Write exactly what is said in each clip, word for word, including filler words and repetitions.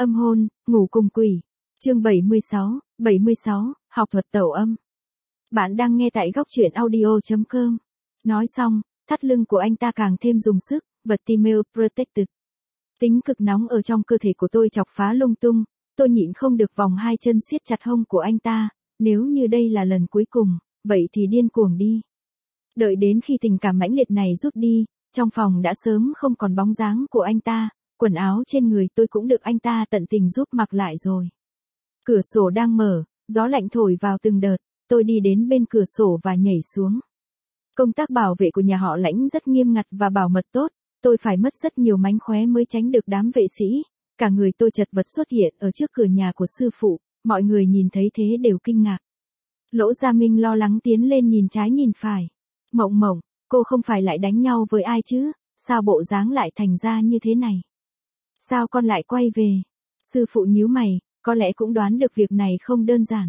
Âm hôn, ngủ cùng quỷ. Chương bảy mươi sáu, bảy mươi sáu, học thuật tẩu âm. Bạn đang nghe tại góc truyện audio chấm com. Nói xong, thắt lưng của anh ta càng thêm dùng sức, vật Female Protected. Tính cực nóng ở trong cơ thể của tôi chọc phá lung tung, tôi nhịn không được vòng hai chân siết chặt hông của anh ta, nếu như đây là lần cuối cùng, vậy thì điên cuồng đi. Đợi đến khi tình cảm mãnh liệt này rút đi, trong phòng đã sớm không còn bóng dáng của anh ta, quần áo trên người tôi cũng được anh ta tận tình giúp mặc lại rồi. Cửa sổ đang mở, gió lạnh thổi vào từng đợt, tôi đi đến bên cửa sổ và nhảy xuống. Công tác bảo vệ của nhà họ Lãnh rất nghiêm ngặt và bảo mật tốt, tôi phải mất rất nhiều mánh khóe mới tránh được đám vệ sĩ. Cả người tôi chật vật xuất hiện ở trước cửa nhà của sư phụ, mọi người nhìn thấy thế đều kinh ngạc. Lỗ Gia Minh lo lắng tiến lên nhìn trái nhìn phải. Mộng Mộng, cô không phải lại đánh nhau với ai chứ, sao bộ dáng lại thành ra như thế này? Sao con lại quay về? Sư phụ nhíu mày, có lẽ cũng đoán được việc này không đơn giản.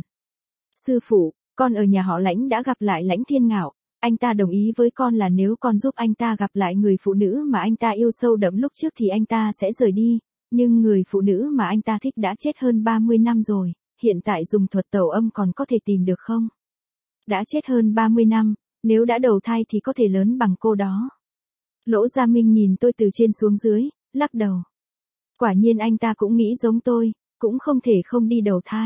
Sư phụ, con ở nhà họ Lãnh đã gặp lại Lãnh Thiên Ngạo, anh ta đồng ý với con là nếu con giúp anh ta gặp lại người phụ nữ mà anh ta yêu sâu đậm lúc trước thì anh ta sẽ rời đi, nhưng người phụ nữ mà anh ta thích đã chết hơn ba mươi năm rồi, hiện tại dùng thuật tẩu âm còn có thể tìm được không? Đã chết hơn ba mươi năm, nếu đã đầu thai thì có thể lớn bằng cô đó. Lỗ Gia Minh nhìn tôi từ trên xuống dưới, lắc đầu. Quả nhiên anh ta cũng nghĩ giống tôi, cũng không thể không đi đầu thai.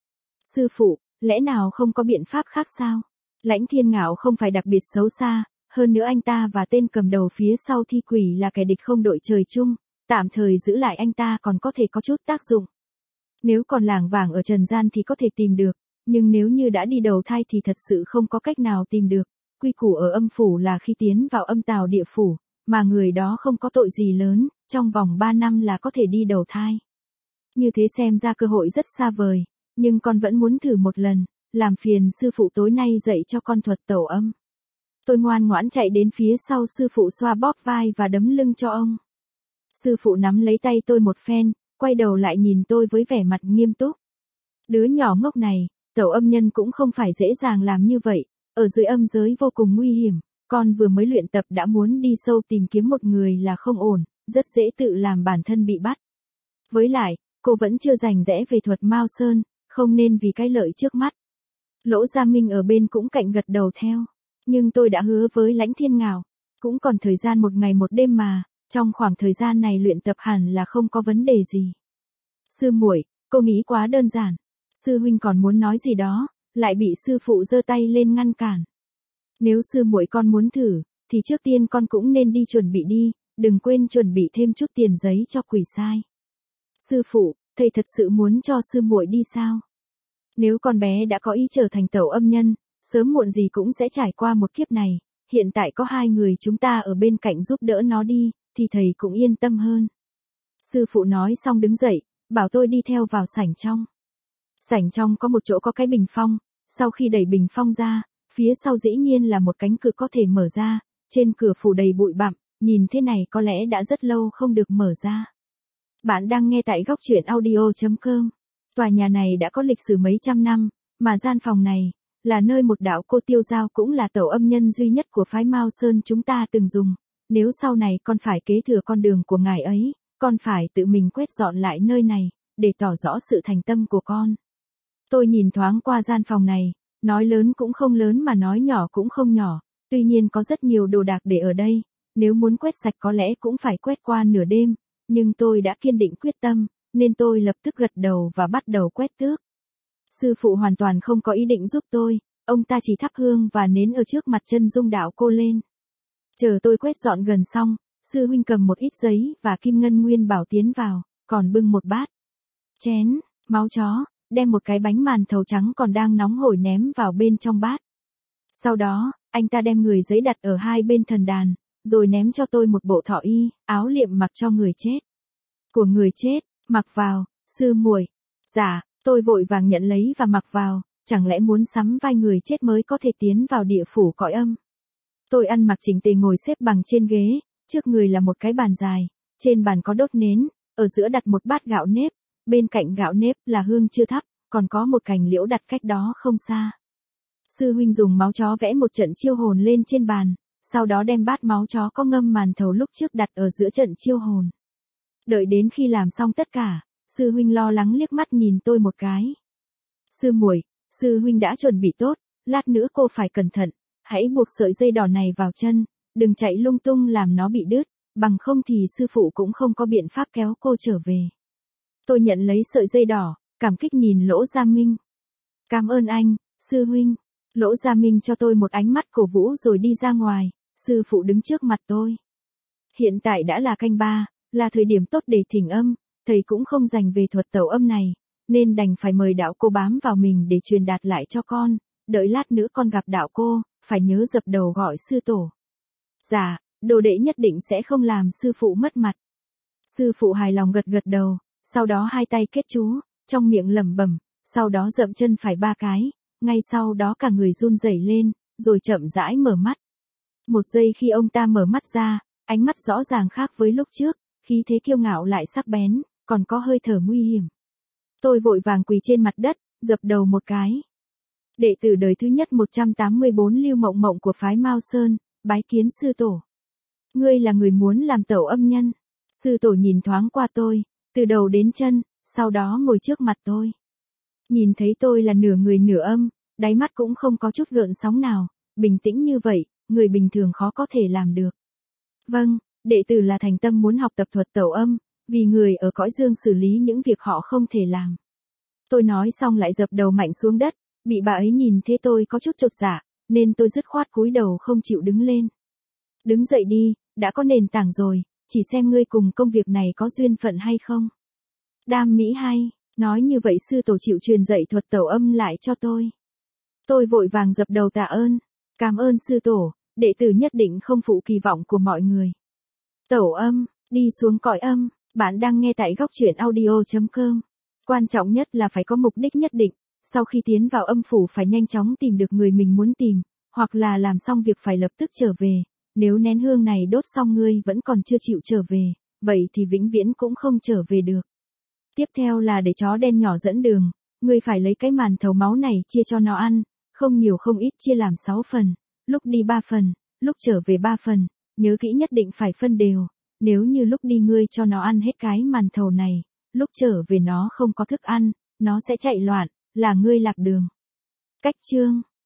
Sư phụ, lẽ nào không có biện pháp khác sao? Lãnh Thiên Ngạo không phải đặc biệt xấu xa, hơn nữa anh ta và tên cầm đầu phía sau thi quỷ là kẻ địch không đội trời chung, tạm thời giữ lại anh ta còn có thể có chút tác dụng. Nếu còn lảng vảng ở trần gian thì có thể tìm được, nhưng nếu như đã đi đầu thai thì thật sự không có cách nào tìm được. Quy củ ở âm phủ là khi tiến vào âm tào địa phủ, mà người đó không có tội gì lớn, trong vòng ba năm là có thể đi đầu thai. Như thế xem ra cơ hội rất xa vời, nhưng con vẫn muốn thử một lần, làm phiền sư phụ tối nay dạy cho con thuật tẩu âm. Tôi ngoan ngoãn chạy đến phía sau sư phụ xoa bóp vai và đấm lưng cho ông. Sư phụ nắm lấy tay tôi một phen, quay đầu lại nhìn tôi với vẻ mặt nghiêm túc. Đứa nhỏ ngốc này, tẩu âm nhân cũng không phải dễ dàng làm như vậy, ở dưới âm giới vô cùng nguy hiểm, con vừa mới luyện tập đã muốn đi sâu tìm kiếm một người là không ổn, rất dễ tự làm bản thân bị bắt. Với lại, cô vẫn chưa rành rẽ về thuật Mao Sơn, không nên vì cái lợi trước mắt. Lỗ Gia Minh ở bên cũng cạnh gật đầu theo, nhưng tôi đã hứa với Lãnh Thiên Ngạo, cũng còn thời gian một ngày một đêm mà, trong khoảng thời gian này luyện tập hẳn là không có vấn đề gì. Sư muội, cô nghĩ quá đơn giản. Sư huynh còn muốn nói gì đó, lại bị sư phụ giơ tay lên ngăn cản. Nếu sư muội con muốn thử, thì trước tiên con cũng nên đi chuẩn bị đi, đừng quên chuẩn bị thêm chút tiền giấy cho quỷ sai. Sư phụ, thầy thật sự muốn cho sư muội đi sao? Nếu con bé đã có ý trở thành tẩu âm nhân, sớm muộn gì cũng sẽ trải qua một kiếp này, hiện tại có hai người chúng ta ở bên cạnh giúp đỡ nó đi, thì thầy cũng yên tâm hơn. Sư phụ nói xong đứng dậy, bảo tôi đi theo vào sảnh trong. Sảnh trong có một chỗ có cái bình phong, sau khi đẩy bình phong ra, phía sau dĩ nhiên là một cánh cửa có thể mở ra, trên cửa phủ đầy bụi bặm, nhìn thế này có lẽ đã rất lâu không được mở ra. Bạn đang nghe tại góc truyện audio chấm com. Tòa nhà này đã có lịch sử mấy trăm năm, mà gian phòng này, là nơi một đạo cô Tiêu Giao cũng là tẩu âm nhân duy nhất của phái Mao Sơn chúng ta từng dùng. Nếu sau này con phải kế thừa con đường của ngài ấy, con phải tự mình quét dọn lại nơi này, để tỏ rõ sự thành tâm của con. Tôi nhìn thoáng qua gian phòng này, nói lớn cũng không lớn mà nói nhỏ cũng không nhỏ, tuy nhiên có rất nhiều đồ đạc để ở đây, nếu muốn quét sạch có lẽ cũng phải quét qua nửa đêm, nhưng tôi đã kiên định quyết tâm, nên tôi lập tức gật đầu và bắt đầu quét tước. Sư phụ hoàn toàn không có ý định giúp tôi, ông ta chỉ thắp hương và nến ở trước mặt chân dung đạo cô lên. Chờ tôi quét dọn gần xong, sư huynh cầm một ít giấy và kim ngân nguyên bảo tiến vào, còn bưng một bát chén, máu chó, đem một cái bánh màn thầu trắng còn đang nóng hổi ném vào bên trong bát. Sau đó, anh ta đem người giấy đặt ở hai bên thần đàn, rồi ném cho tôi một bộ thọ y, áo liệm mặc cho người chết. Của người chết, mặc vào, sư muội. Dạ, tôi vội vàng nhận lấy và mặc vào, chẳng lẽ muốn sắm vai người chết mới có thể tiến vào địa phủ cõi âm. Tôi ăn mặc chỉnh tề ngồi xếp bằng trên ghế, trước người là một cái bàn dài, trên bàn có đốt nến, ở giữa đặt một bát gạo nếp, bên cạnh gạo nếp là hương chưa thắp, còn có một cành liễu đặt cách đó không xa. Sư huynh dùng máu chó vẽ một trận chiêu hồn lên trên bàn, sau đó đem bát máu chó có ngâm màn thầu lúc trước đặt ở giữa trận chiêu hồn. Đợi đến khi làm xong tất cả, sư huynh lo lắng liếc mắt nhìn tôi một cái. Sư muội, sư huynh đã chuẩn bị tốt, lát nữa cô phải cẩn thận, hãy buộc sợi dây đỏ này vào chân, đừng chạy lung tung làm nó bị đứt, bằng không thì sư phụ cũng không có biện pháp kéo cô trở về. Tôi nhận lấy sợi dây đỏ, cảm kích nhìn Lỗ Gia Minh. Cảm ơn anh, sư huynh. Lỗ Gia Minh cho tôi một ánh mắt cổ vũ rồi đi ra ngoài, sư phụ đứng trước mặt tôi. Hiện tại đã là canh ba, là thời điểm tốt để thỉnh âm, thầy cũng không dành về thuật tẩu âm này, nên đành phải mời đạo cô bám vào mình để truyền đạt lại cho con, đợi lát nữa con gặp đạo cô, phải nhớ dập đầu gọi sư tổ. Dạ, đồ đệ nhất định sẽ không làm sư phụ mất mặt. Sư phụ hài lòng gật gật đầu, sau đó hai tay kết chú, trong miệng lẩm bẩm, sau đó dậm chân phải ba cái, ngay sau đó cả người run rẩy lên, rồi chậm rãi mở mắt. Một giây khi ông ta mở mắt ra, ánh mắt rõ ràng khác với lúc trước, khí thế kiêu ngạo lại sắc bén, còn có hơi thở nguy hiểm. Tôi vội vàng quỳ trên mặt đất, dập đầu một cái. Đệ tử đời thứ nhất một trăm tám mươi bốn Lưu Mộng Mộng của phái Mao Sơn, bái kiến sư tổ. Ngươi là người muốn làm tẩu âm nhân. Sư tổ nhìn thoáng qua tôi, từ đầu đến chân, sau đó ngồi trước mặt tôi. Nhìn thấy tôi là nửa người nửa âm, đáy mắt cũng không có chút gợn sóng nào, bình tĩnh như vậy, người bình thường khó có thể làm được. Vâng, đệ tử là thành tâm muốn học tập thuật tẩu âm, vì người ở cõi dương xử lý những việc họ không thể làm. Tôi nói xong lại dập đầu mạnh xuống đất, bị bà ấy nhìn thế tôi có chút chột dạ, nên tôi dứt khoát cúi đầu không chịu đứng lên. Đứng dậy đi, đã có nền tảng rồi, chỉ xem ngươi cùng công việc này có duyên phận hay không. Đam mỹ hay, nói như vậy sư tổ chịu truyền dạy thuật tẩu âm lại cho tôi. Tôi vội vàng dập đầu tạ ơn, cảm ơn sư tổ, đệ tử nhất định không phụ kỳ vọng của mọi người. Tẩu âm, đi xuống cõi âm, bạn đang nghe tại góc truyện audio chấm com. Quan trọng nhất là phải có mục đích nhất định, sau khi tiến vào âm phủ phải nhanh chóng tìm được người mình muốn tìm, hoặc là làm xong việc phải lập tức trở về, nếu nén hương này đốt xong ngươi vẫn còn chưa chịu trở về, vậy thì vĩnh viễn cũng không trở về được. Tiếp theo là để chó đen nhỏ dẫn đường, ngươi phải lấy cái màn thầu máu này chia cho nó ăn, không nhiều không ít chia làm sáu phần, lúc đi ba phần, lúc trở về ba phần, nhớ kỹ nhất định phải phân đều, nếu như lúc đi ngươi cho nó ăn hết cái màn thầu này, lúc trở về nó không có thức ăn, nó sẽ chạy loạn, là ngươi lạc đường. Cách chương